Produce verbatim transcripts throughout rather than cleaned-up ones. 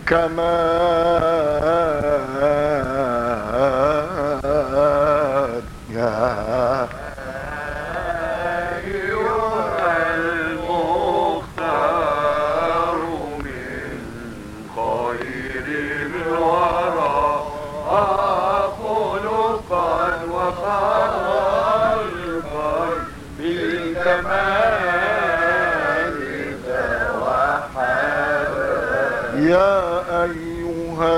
بالكمال يا أيها المختار من خير الورى خلقا وخلقا بالكمال توحد يا أيها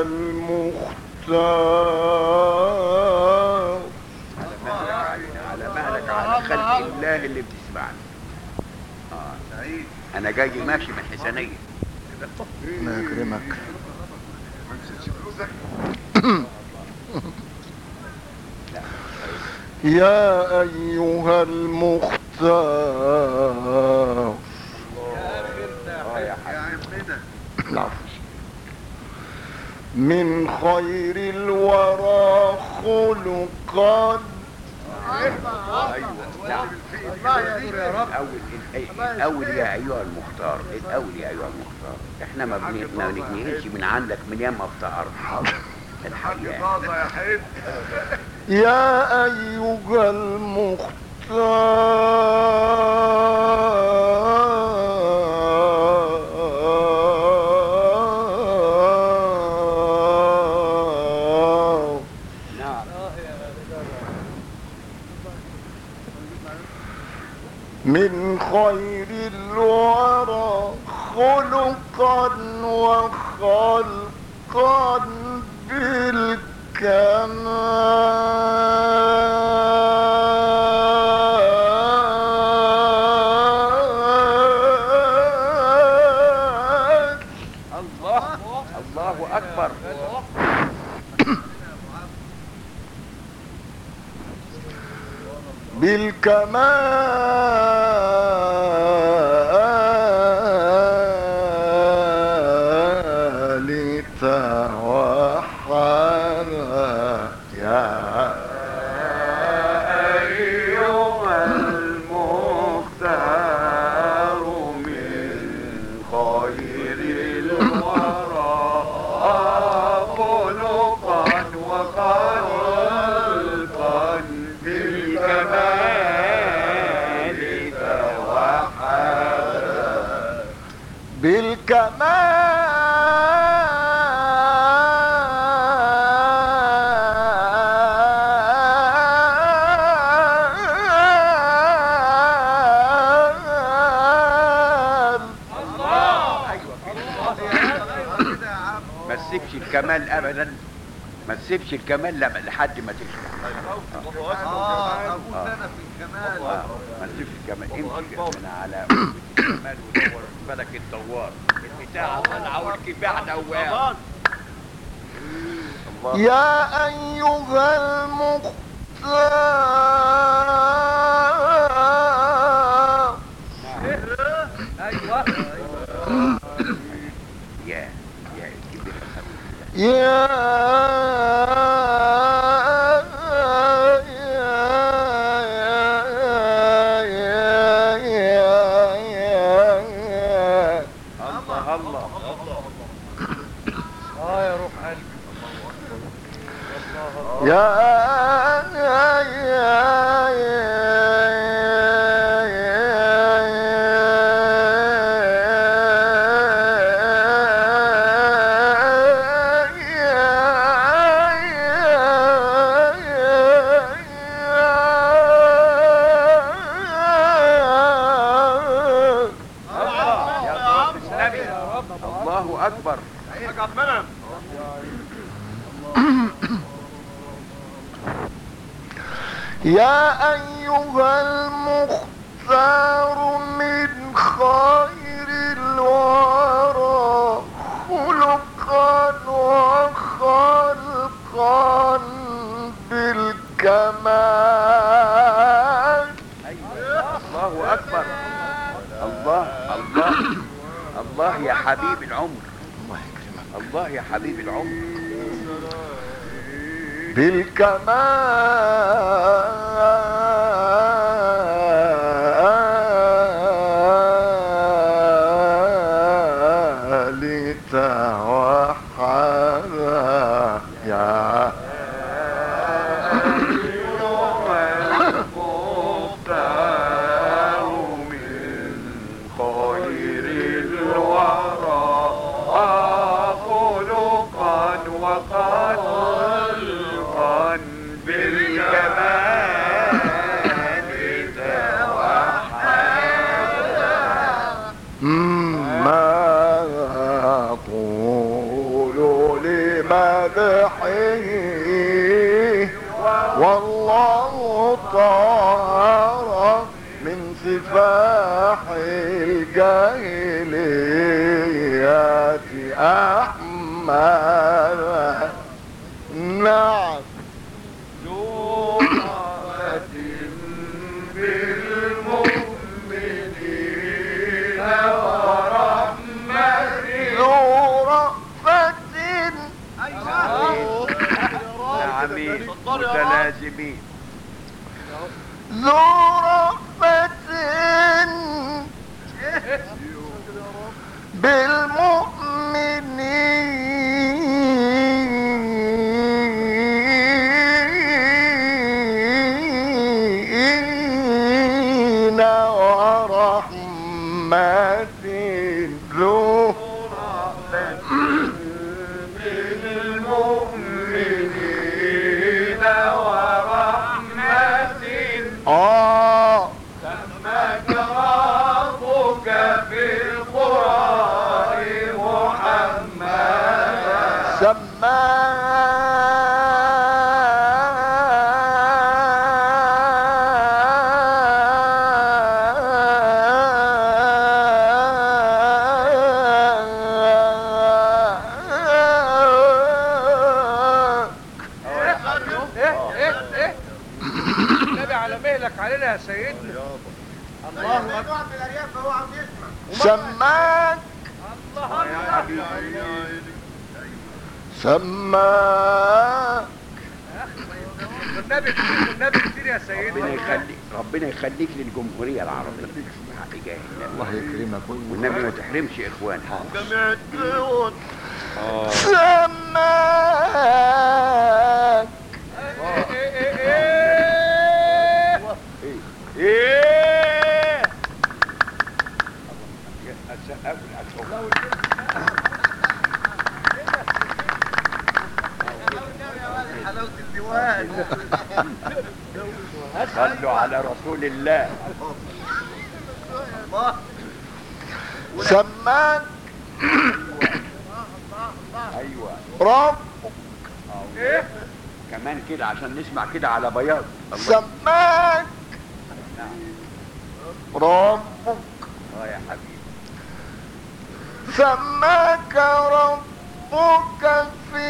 المختار. على مهلك على خلق الله اللي بتسمعني. اه انا جاي ماشي من حسنية. الله يكرمك. يا أيها المختار. من خير الورى خلقا. الاول يا ايها المختار، الاول يا ايها المختار. احنا ما بنجنيش من عندك من ياما افتقرنا الحقيقة. يا أيها المختار. من خير الورى خلقا وخلقا بالكمال. الله الله اكبر. بالكمال توحد يا أيها المختار من خير الورى خلقا وخلقا بالكمال توحد بالكمال ما تسيبش الكمال ابدا، ما تسيبش الكمال لحد ما تشبع. اه ابونا في الكمال. آه. ما تسيبش الكمال، امشي من على الكمال ودور بالك الدوار البتاع طالعه والكفاح دوار. يا أيها المختار. ايوه يا يا كبير يا الله الله. اه يا روح قلبي. يا الله اكبر. يا أيها المختار من خير الورى خلقا وخلقا بالكمال. الله اكبر. الله الله الله يا حبيب العمر. الله يكرمك. الله يا حبيب العمر. بالكمال توحد وحدا يا والله طهر من سفاح الجاهليات أحمد. نعم متلازمين ذو رأفة بالمؤمنين ورحمة ذو آه سماك ربك في القرآن محمدا علينا يا سيدنا. الله اكبر. في الارياف فهو عم يسمع. سماك الله يا حبيبي سماك. والنبي كتير والنبي كتير يا سيدنا. ربنا يخليك ربنا يخليك للجمهورية العربية. الله يكرمك والنبي ما تحرمش اخوانك. جميع الدول اه سماك. ايه حلاوة الديوان. صلوا على رسول الله. سماك ايوه رب ايه كمان كده عشان نسمع كده على بياض. سماك ربك. اه يا حبيبي سماك ربك في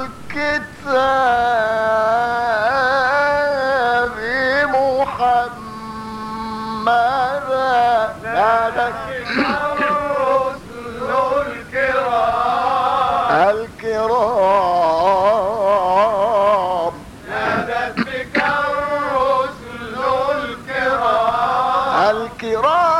الكتاب محمدا. نادت الرسل الكرام الكرام نادت بك الرسل الكرام الكرام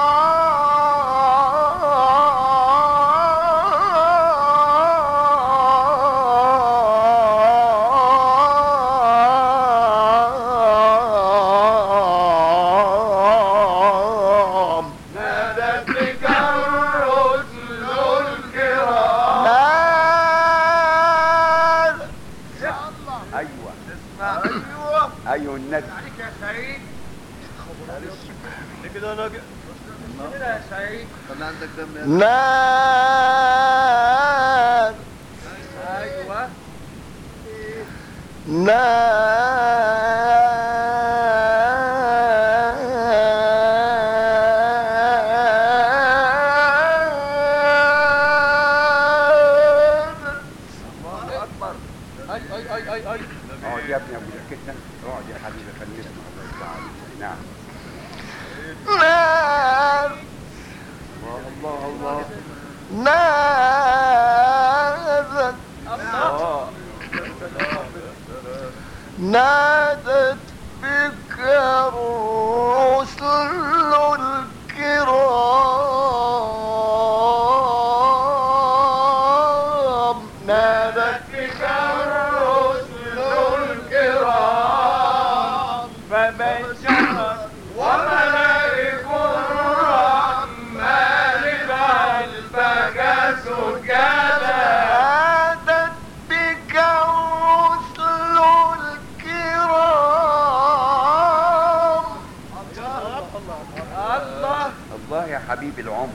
ايوه النبي عليك يا سعيد. كده انا كده يا سعيد. طلع عندك دم يا نار. ايوه نار. الله اكبر. اي اي اي اي اي اقعد يا ابني ابو جاكيتنا. اقعد يا حبيبي خلينا نسمع الله يرضى عليك. نعم نار. الله الله نادت الله نادت بك الرسل الكرام نادت بك الرسل الكرام فبشرت وملائك الرحمن خلفك سجدا نادت بك الرسل الكرام. الله الله يا حبيب العمر.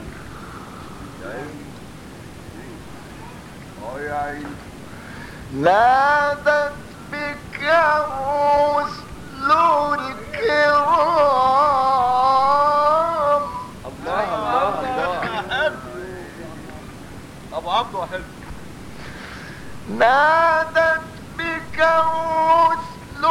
نادت بك الرسل الكرام. الله الله الله. ابو عبده حلو. نادت بك الرسل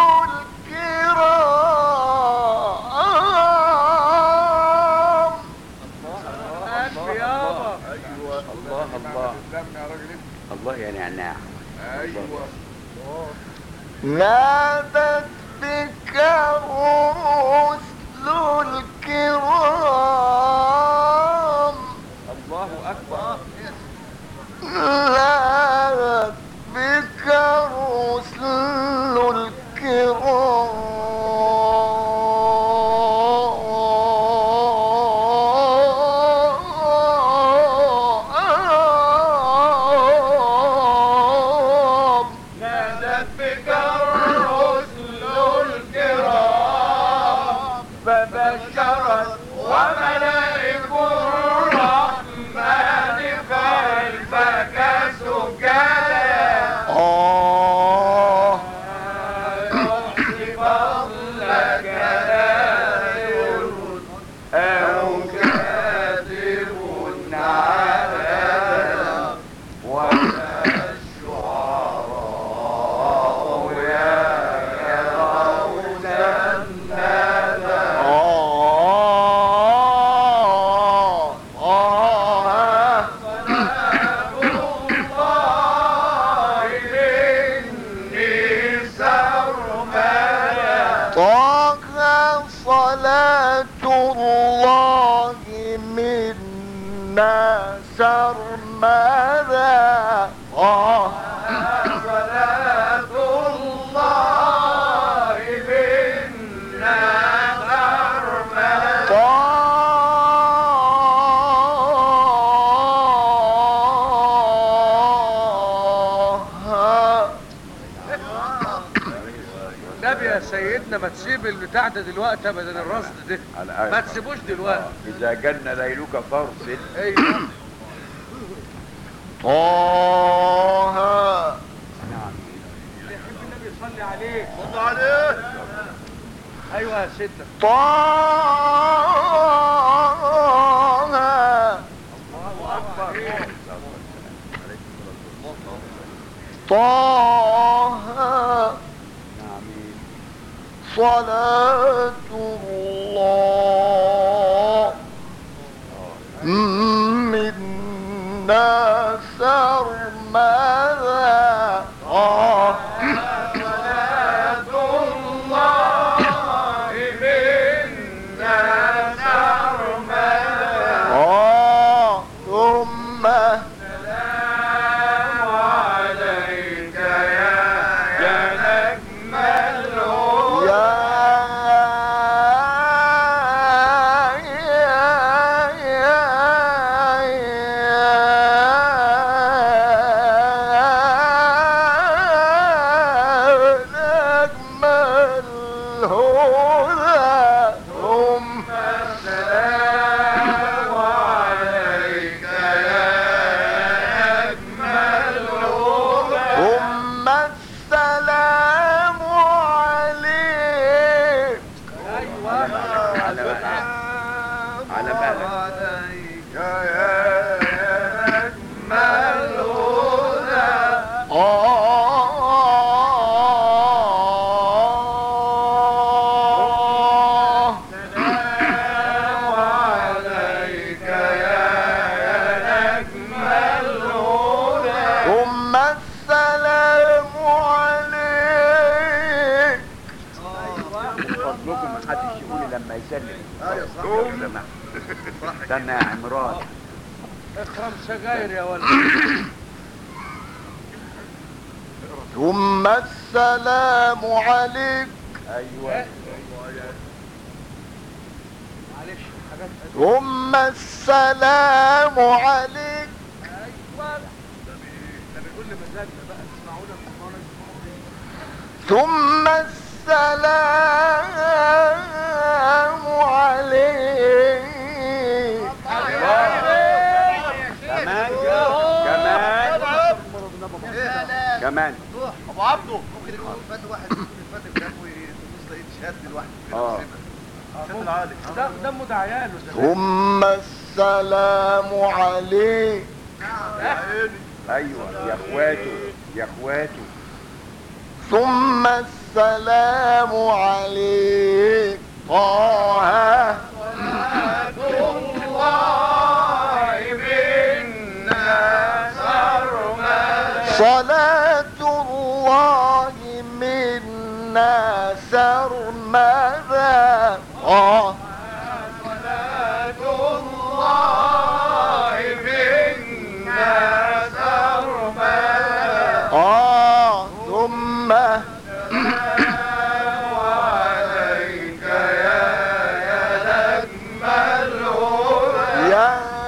الكرام. ألف يابا. الله الله قدامنا يا راجل انت. الله يا نعناع. ايوه. نادت بك الرسل الكرام. الله اكبر. نادت بك الرسل الكرام. نادت بك الرسل الكرام فبشرت وملائك الرحمن خلفك سجدا آه يحصي فضلك ناذر أو كاتب عبدا ولا الشعراء يرون الندى آه آه صلاة الله إني سرمدا طه صلاة الله منا سرمدا. آه صلاة الله منا سرمدا طه النبي يا سيدنا ما تسيب البتاع ده دلوقتي ابدا الرصد ده. على ما تسيبوش دلوقتي. إذا جن ليلك فارصد. ايوه. طه اللي يحب النبي يصلي عليه. صلوا عليه ايوه يا سيدنا. طه طه صلاة الله منا سرمدا. آه صلاة الله منا سرمدا آه ثم السلام عليك يا يا نجم الهدى يا نجم الهدى. ثم السلام عليك يا نجم الهدى ثم السلام عليك. ايوه. على بالك على بالك. عليك يا نجم الهدى آه السلام عليك يا نجم الهدى ثم السلام عليك. من فضلكم ما حدش يقول لما يسلم. ايوه صح. استنى يا عمران. اخرم سجاير يا ولد. ثم السلام عليك. ايوه معلش حاجات ثم السلام عليك. ايوه ده بيقول لي مزاجنا بقى تسمعونا في القرآن. ثم السلام عليك. كمان كمان كمان ابو عبده ممكن يكون فات واحد يكون فات الكلام ويبص لقيت شهاده الواحد اه شهاده العالي ده دمه ده عياله ده. ثم السلام عليك. ايوه يا اخواته يا اخواته. ثم السلام عليك طه. صلاة الله منا سرمدا. آه صلاة الله منا سرمدا. آه ثم عليك يا يا نجم الهدى. يا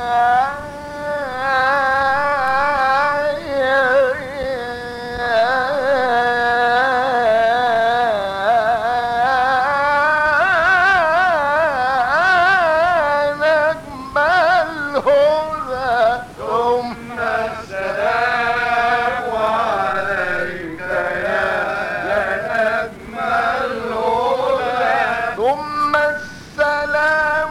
نجم الهدى. ثم السلام عليك يا يا نجم الهدى. ثم السلام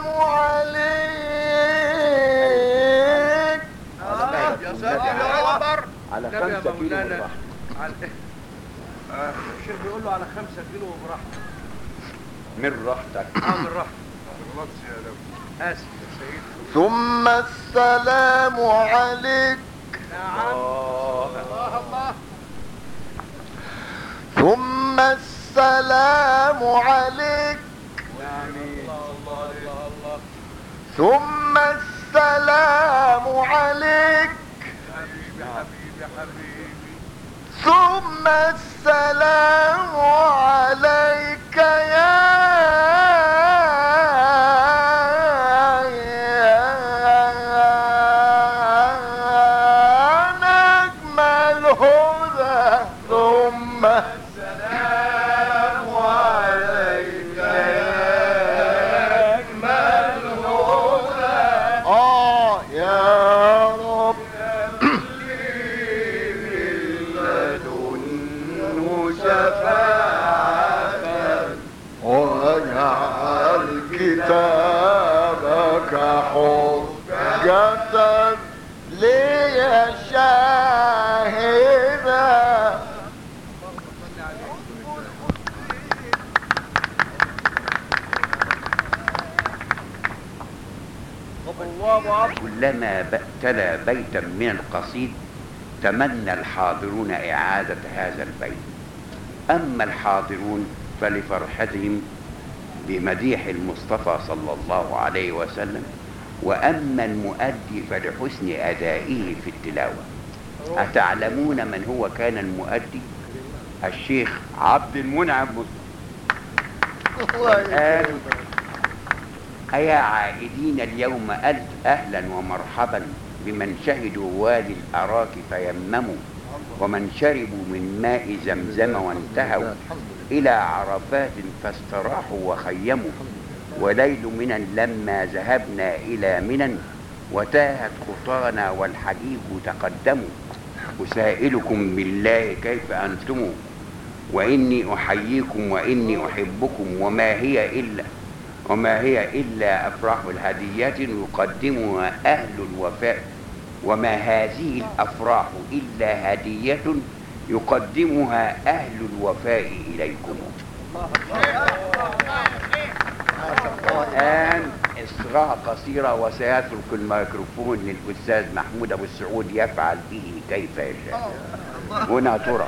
عليك. يا ساتر يا اكبر. على النبي يا خمسة كيلو مولانا. بالراحة. على- الشيخ بيقول له على خمسة كيلو وبراحته. من راحتك. اه بالراحة. غلطش يا لو. اسف يا سيدي. ثم السلام عليك. نعم. الله الله. ثم السلام عليك. ثم السلام عليك. حبيبي حبيبي حبيبي. ثم السلام عليك يا نجم الهدى. ثم السلام عليك يا نجم الهدى. آه يا رب شفاعة. واجعل كتابك حجة لي شاهدا. كلما ب- تلا بيتا من القصيد تمنى الحاضرون إعادة هذا البيت. أما الحاضرون فلفرحتهم بمديح المصطفى صلى الله عليه وسلم، وأما المؤدي فلحسن أدائه في التلاوة. أتعلمون من هو كان المؤدي؟ الشيخ عبد المنعم مصطفى. والآن أيا عائدين اليوم ألف أهلا ومرحبا بمن شهدوا وادي الأراك فيمموا، ومن شربوا من ماء زمزم وانتهوا إلى عرفات فاستراحوا وخيموا، وليل منى لما ذهبنا إلى منى وتاهت خطانا والحجيج تقدموا. أسائلكم بالله كيف أنتم وإني أحييكم وإني أحبكم، وما هي إلا وما هي إلا أفراح الهديات يقدمها أهل الوفاء، وما هذه الأفراح إلا هدية يقدمها أهل الوفاء إليكم. الآن إصغاء قصيرة وسيترك الميكروفون للأستاذ محمود أبو السعود يفعل به كيف يشاء. هنا ترى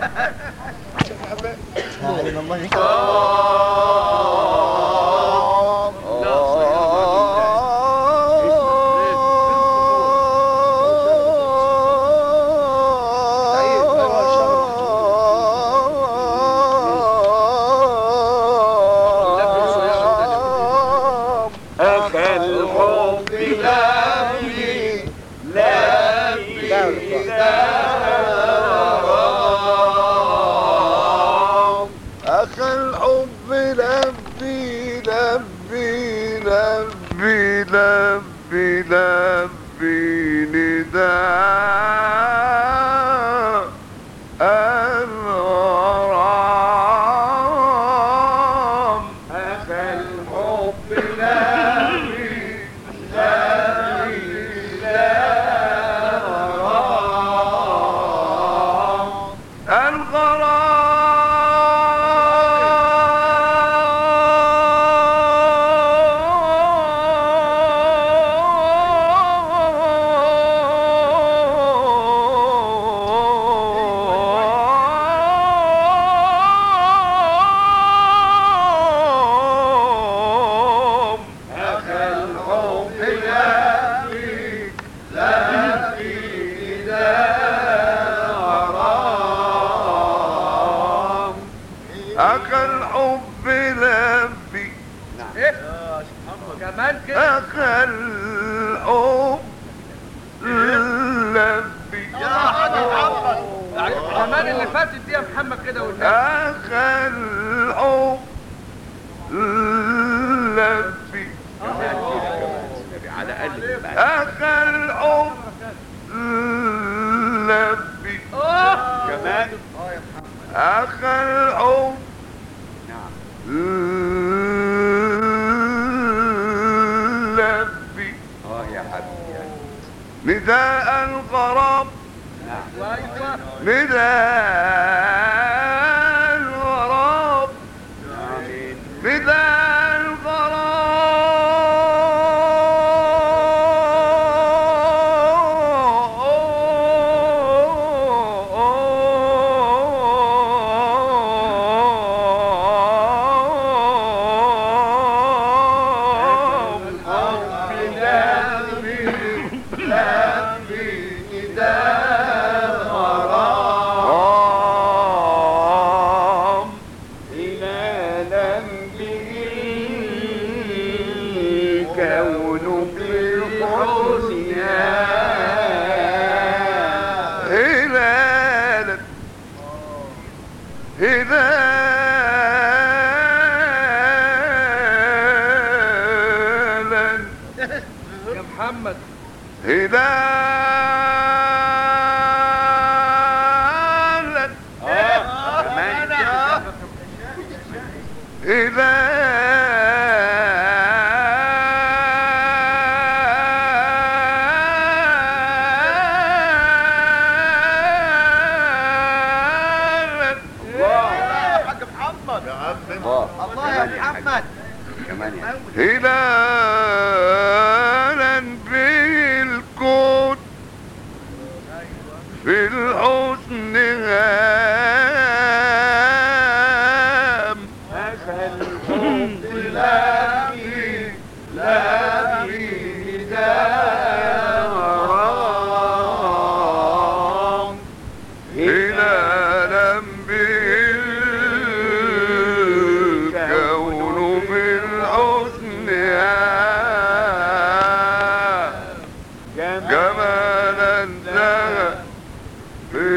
الحب لبي ايه كمان كده أخ الحب لبي كمان اللي فاتت دي يا محمد كده والنبي أخ الحب لبي على الاقل أخ الحب لبي اه كمان أخ الحب نعم لبي اه يا حبيبي نداء الغرام نعم وايوه نداء الغرام آمين نداء الغرام إلى ذنبه الكون بالحسنى هلالا هلالا يا محمد هلالا كمان الله يا محمد كمان يا هلالا بالكون في الحسن هام الحب لابي لابي نداء غرام هلالا بالكون في الحسن هام جمالا زهى في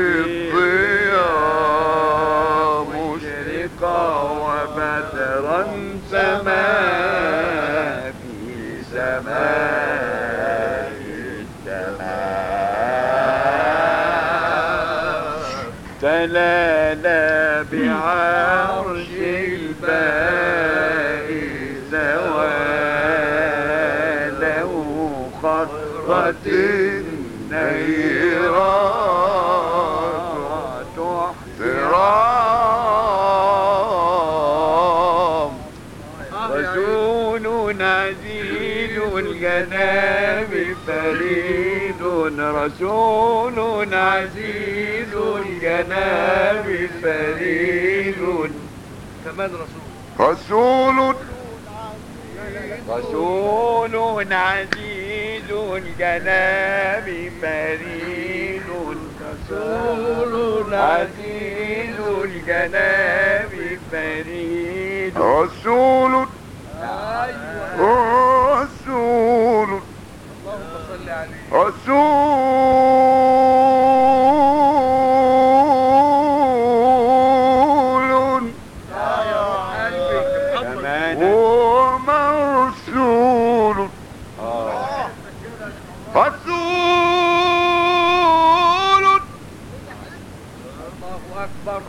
الضياء مشرقا وبدرا سما في سماء السماء تلالا بعرش الباء زواله خطرة النيرات احترام رسول عزيز الجناب فريد رسول عزيز الجناب فريد كمان رسول رسول رسول عزيز الجناب فريد رسول عزيز الجناب فريد رسول ايوه رسول اللهم صل عليه رسول قلبي كمان ومرسول آه. رسول الله اكبر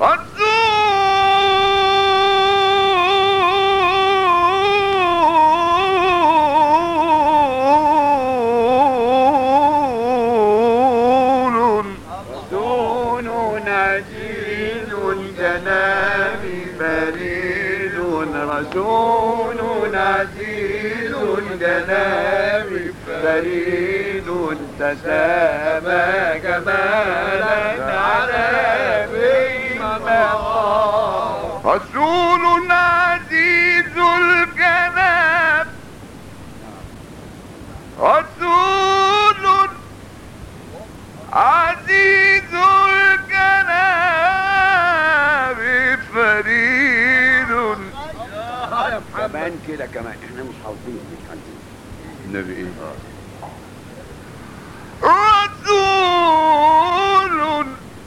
رسول رسول عزيز الجناب فريد رسول عزيز الجناب فريد تسامى جمالا على بالمقام رسول عزيز الجناب رسول عزيز الجناب فريد كده كمان احنا مش حافظين مش عارفين النبي ايه رسول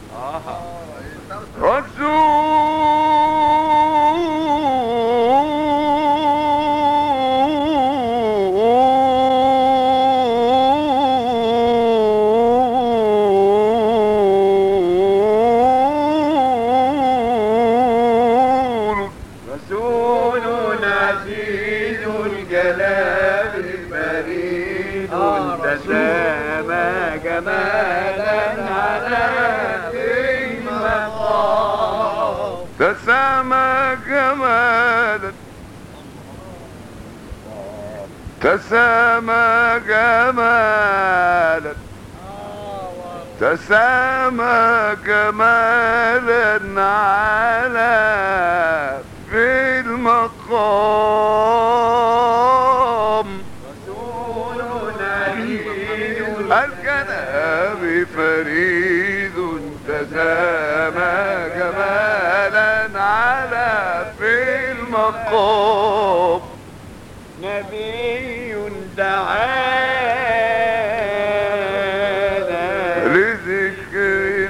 رسول رسول عزيز الجلال فريد تسامى جمالا على المقام تسامى جمالا تسامى جمالا تسامى جمالا على في المقام رسول عزيز الكلام فريد تسامى جمالا على في المقام نبي دعانا لذكر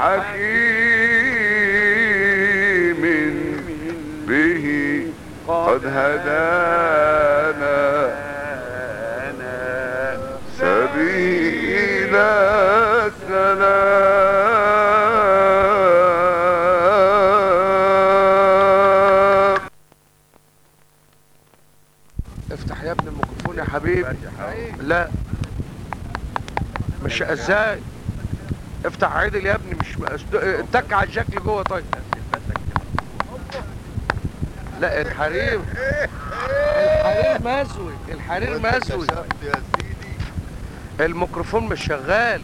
حكيم به قد هدانا سبيل السلام. افتح يا ابني الميكروفون يا حبيبي. لا مش ازاي افتح عدل يا ابني مش اتك على الشكل جوه. طيب لا الحرير الحرير مسوي الحرير مسوي الميكروفون مش شغال.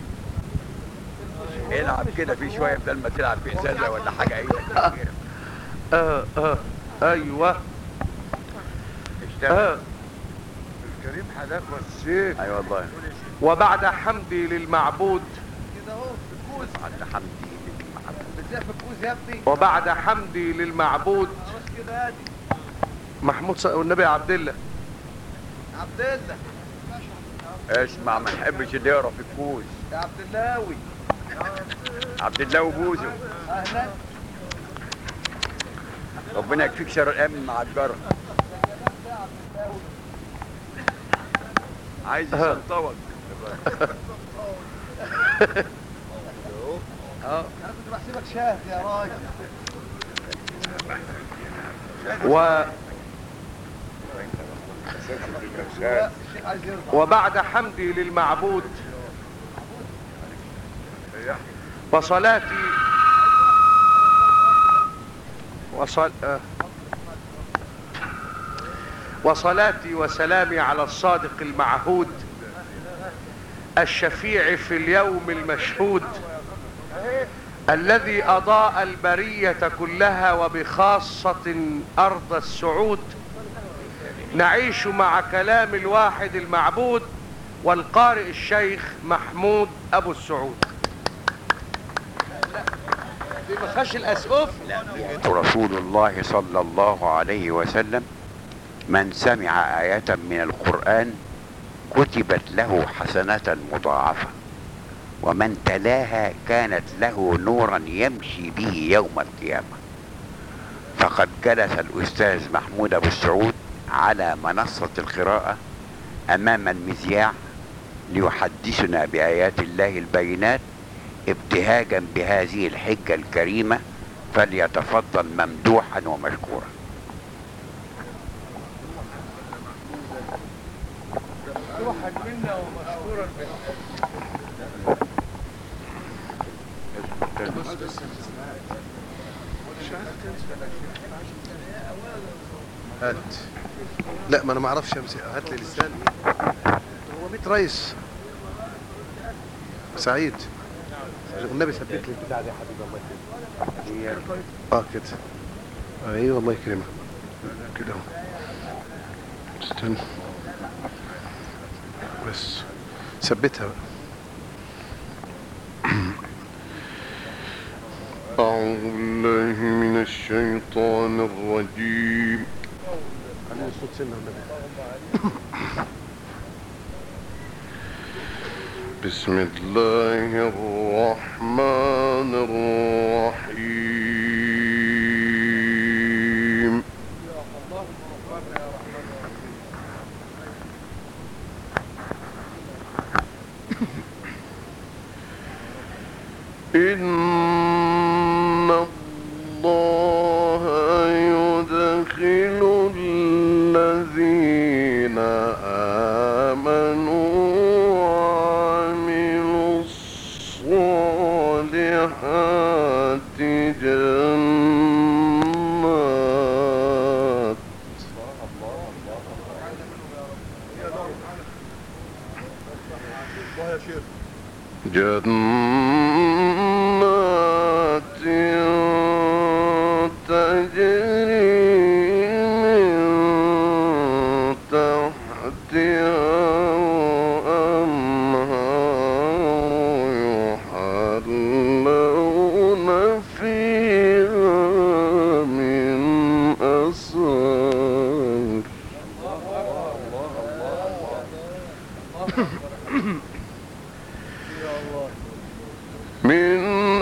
العب كده في شويه بدل ما تلعب في ازازه ولا حاجه ايدك كبيره. اه اه ايوه اشتغل. اه الكريم حلاك والسيف. اي والله. وبعد حمدي للمعبود كده اهو في الكوز عند حمدي للمعبود. بتزيح في الكوز يا ابني. وبعد حمدي للمعبود خلاص كده ادي محمود ص... والنبي عبد الله عبد الله اسمع ما نحبش اللي يقرا في الكوز. يا عبد اللاوي عبد الله وبوزو. اهلا. ربنا يكفيك شر الامن مع الجرة. عايز يسلطوك. انا كنت بحسبك شاهد يا راجل. و... الشيخ عايز يرضى. وبعد حمدي للمعبود وصلاتي وصل... آه. وصلاتي وسلامي على الصادق المعهود الشفيع في اليوم المشهود الذي أضاء البرية كلها وبخاصة أرض السعود. نعيش مع كلام الواحد المعبود والقارئ الشيخ محمود أبو السعود. دي ما فيهاش الأسقف. رسول الله صلى الله عليه وسلم من سمع آية من القرآن كتبت له حسنة مضاعفة ومن تلاها كانت له نورا يمشي به يوم القيامة. فقد جلس الأستاذ محمود أبو السعود على منصة القراءة أمام المذياع ليحدثنا بآيات الله البينات ابتهاجا بهذه الحجة الكريمة، فليتفضل ممدوحا ومشكورا. واحد منا ومشكورا. هات. لا ما انا ما اعرفش امسك. هات لي لسان. هو بيت رئيس سعيد النبي ثبت لي البتاع دي يا حبيبي الله يكرمك. اه كده. ايوه الله يكرمك كده اهو. استنى بس ثبتها بقى. أعوذ بالله من الشيطان الرجيم. خليني الصوت سنة والنبي. بسم الله الرحمن الرحيم. إن الله يدخل الذين آمنوا وعملوا الصالحات جنات جنات تجري من تحتها الأنهار يحلون فيها من أساور من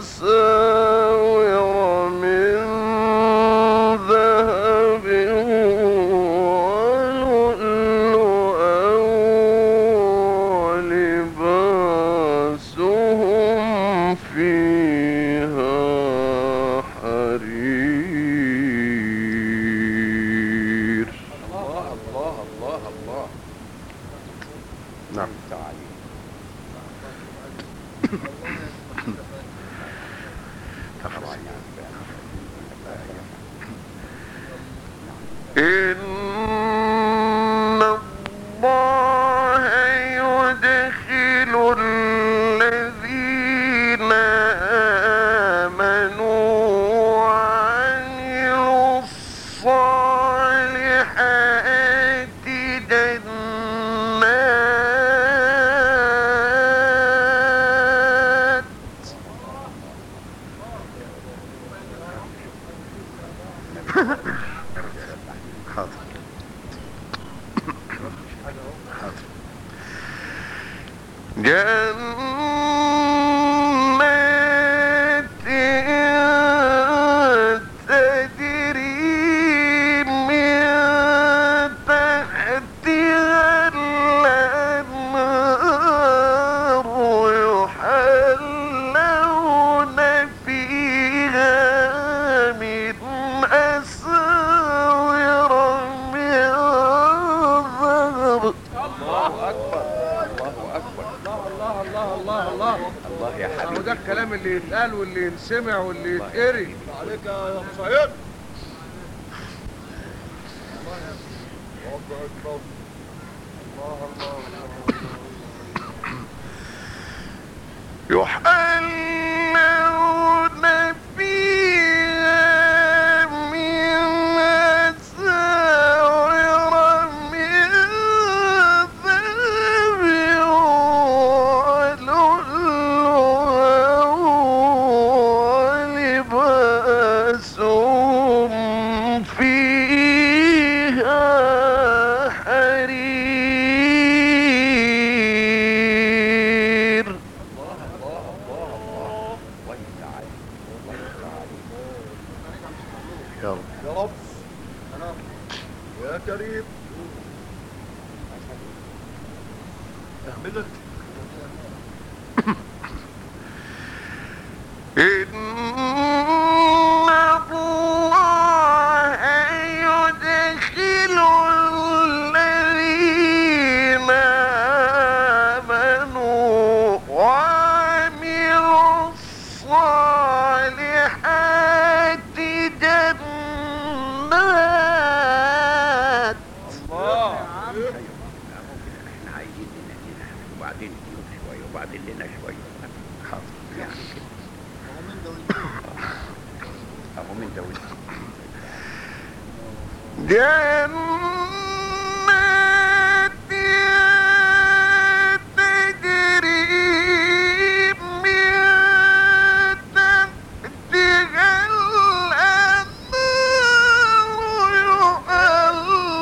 أساور من ذهب ولؤلؤا ولباسهم فيها حرير. الله الله الله الله. نعم. تعالي. إن الله يدخل الذين آمنوا وعملوا الصالحات جنات حاضر حاضر جنات تجري من تحتها الأنهار يحلون فيها من أساور من ذهب. الله أكبر الله أكبر. الله الله الله الله الله. الله يا اهو حبيبي. ده الكلام اللي يتقال واللي ينسمع واللي يتقري. عليك يا مصيد. يحلون فيها من أساور من ذهب ولؤلؤا ولباسهم فيها حرير. يا رب يا رب يا كريم احمدك. إن الله يدخل الذين آمنوا وعملوا الصالحات جنات. الله. احنا عايزين لنا لنا وبعدين نديهم شويه وبعدين لنا شويه. حاضر يعني كده. اهو من دولة. جنات تجري من تحتها الأنهار يحلون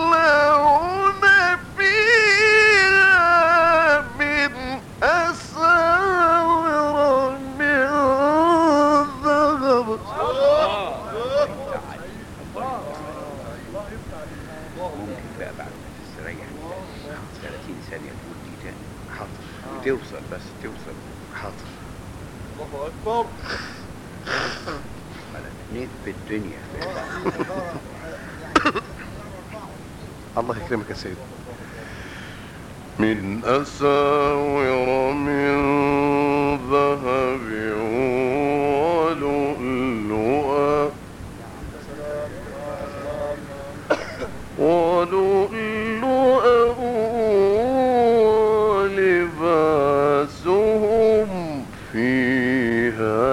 اكبر. نيت في الدنيا. الله يكرمك يا سيدي. من أساور من ذهب ولؤلؤا ولؤلؤا ولباسهم فيها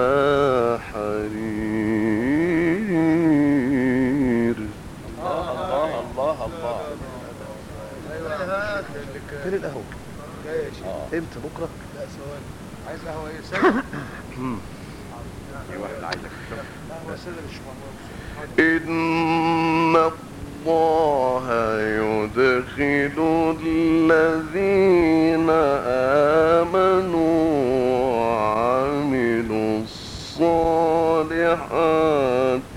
حرير. الله الله الله. فين القهوة؟ جاي يا شيخ. امتى بكرة؟ لا ثواني. عايز قهوه ايه ساده؟ في واحد عايزك تشرب. قهوه ساده للشيخ محمود. إن الله يدخل الذين آمنوا وعملوا الصالحات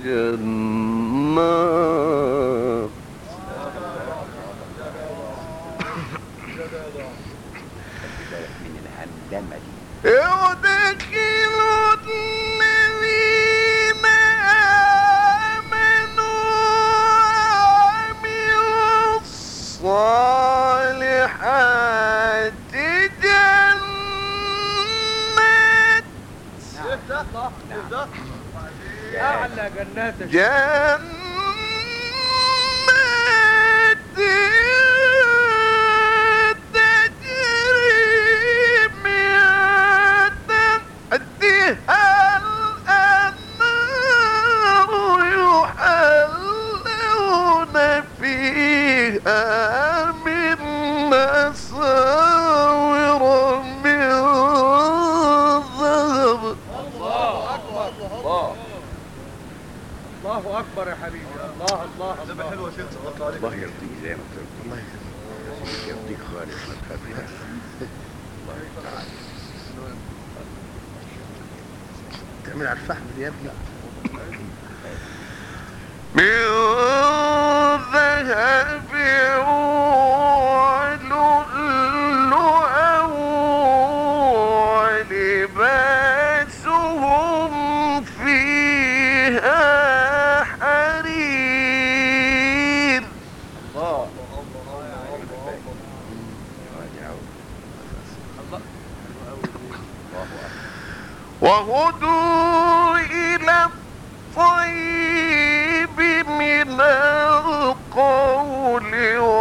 جنات من الهندمة دي. يدخل الذين آمنوا وعملوا الصالحات جنات ده اعلى جنات الشيخ. جنات تجري من تحتها الأنهار يحلون فيها من أساور من ذهب. الله اكبر. الله الله اكبر يا حبيبي. الله الله الله. حلوه يا شيخ. الله عليك. الله يرضيك زي ما ترضي. الله يكرمك. يرضيك خالص ما تخافش. الله تعالى. تعمل على الفحم دي يا ابني. من ذهب ولؤلؤا ولباسهم فيها حرير. الله. وهدوا إلى الطيب من القول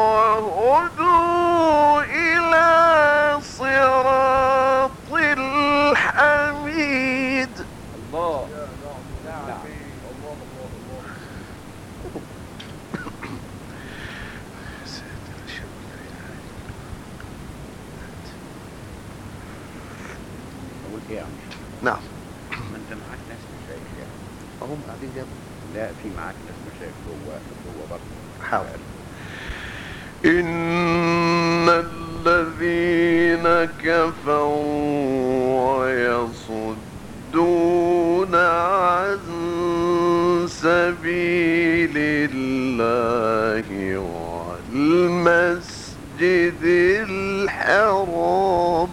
وهدوا إلى صراط الحميد. الله. أقول إيه يا عم؟ نعم. ما أنت معاك ناس مشايخ يعني. هم قاعدين جنبي. لا في معاك ناس مشايخ جوه جوه برضه. حاضر. إن الذين كفروا ويصدون عن سبيل الله والمسجد الحرام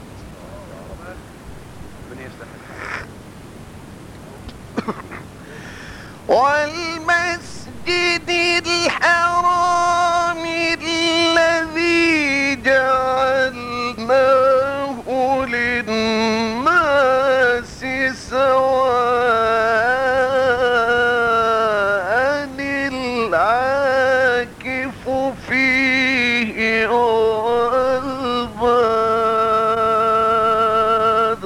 والمسجد الحرام الذي جعلناه للناس سواء العاكف فيه والباد.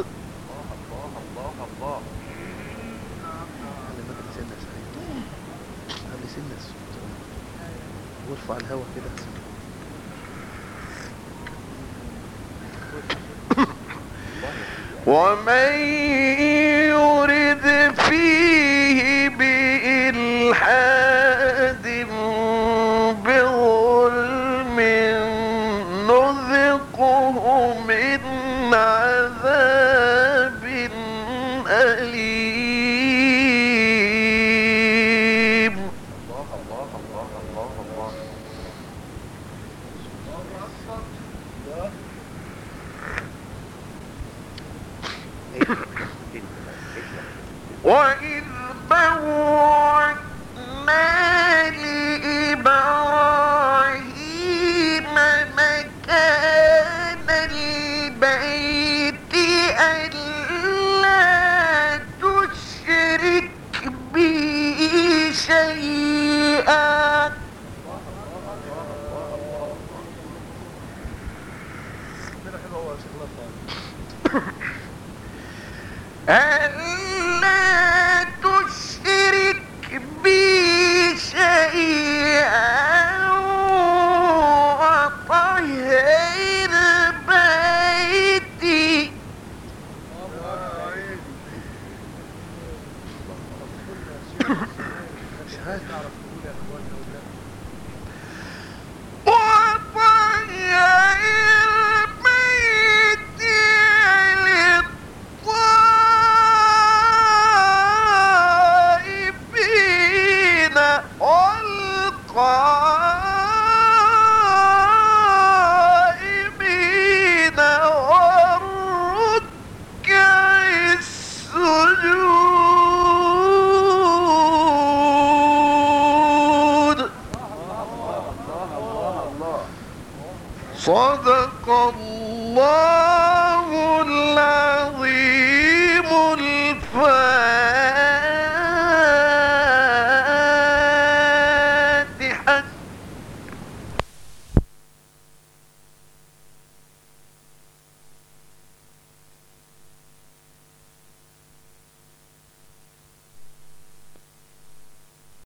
وارفع الهواء كده. ومن يرد فيه بإلحاد بظلم نذقه من عذاب أليم. الله الله الله الله الله. ايه بوأنا لإبراهيم مكان البيت ألا تشرك بي شيئا ألا تشرك بي شيئا وطهر بيتي وطهر بيتي للطائفين والقائمين والركع السجود. صدق الله العظيم.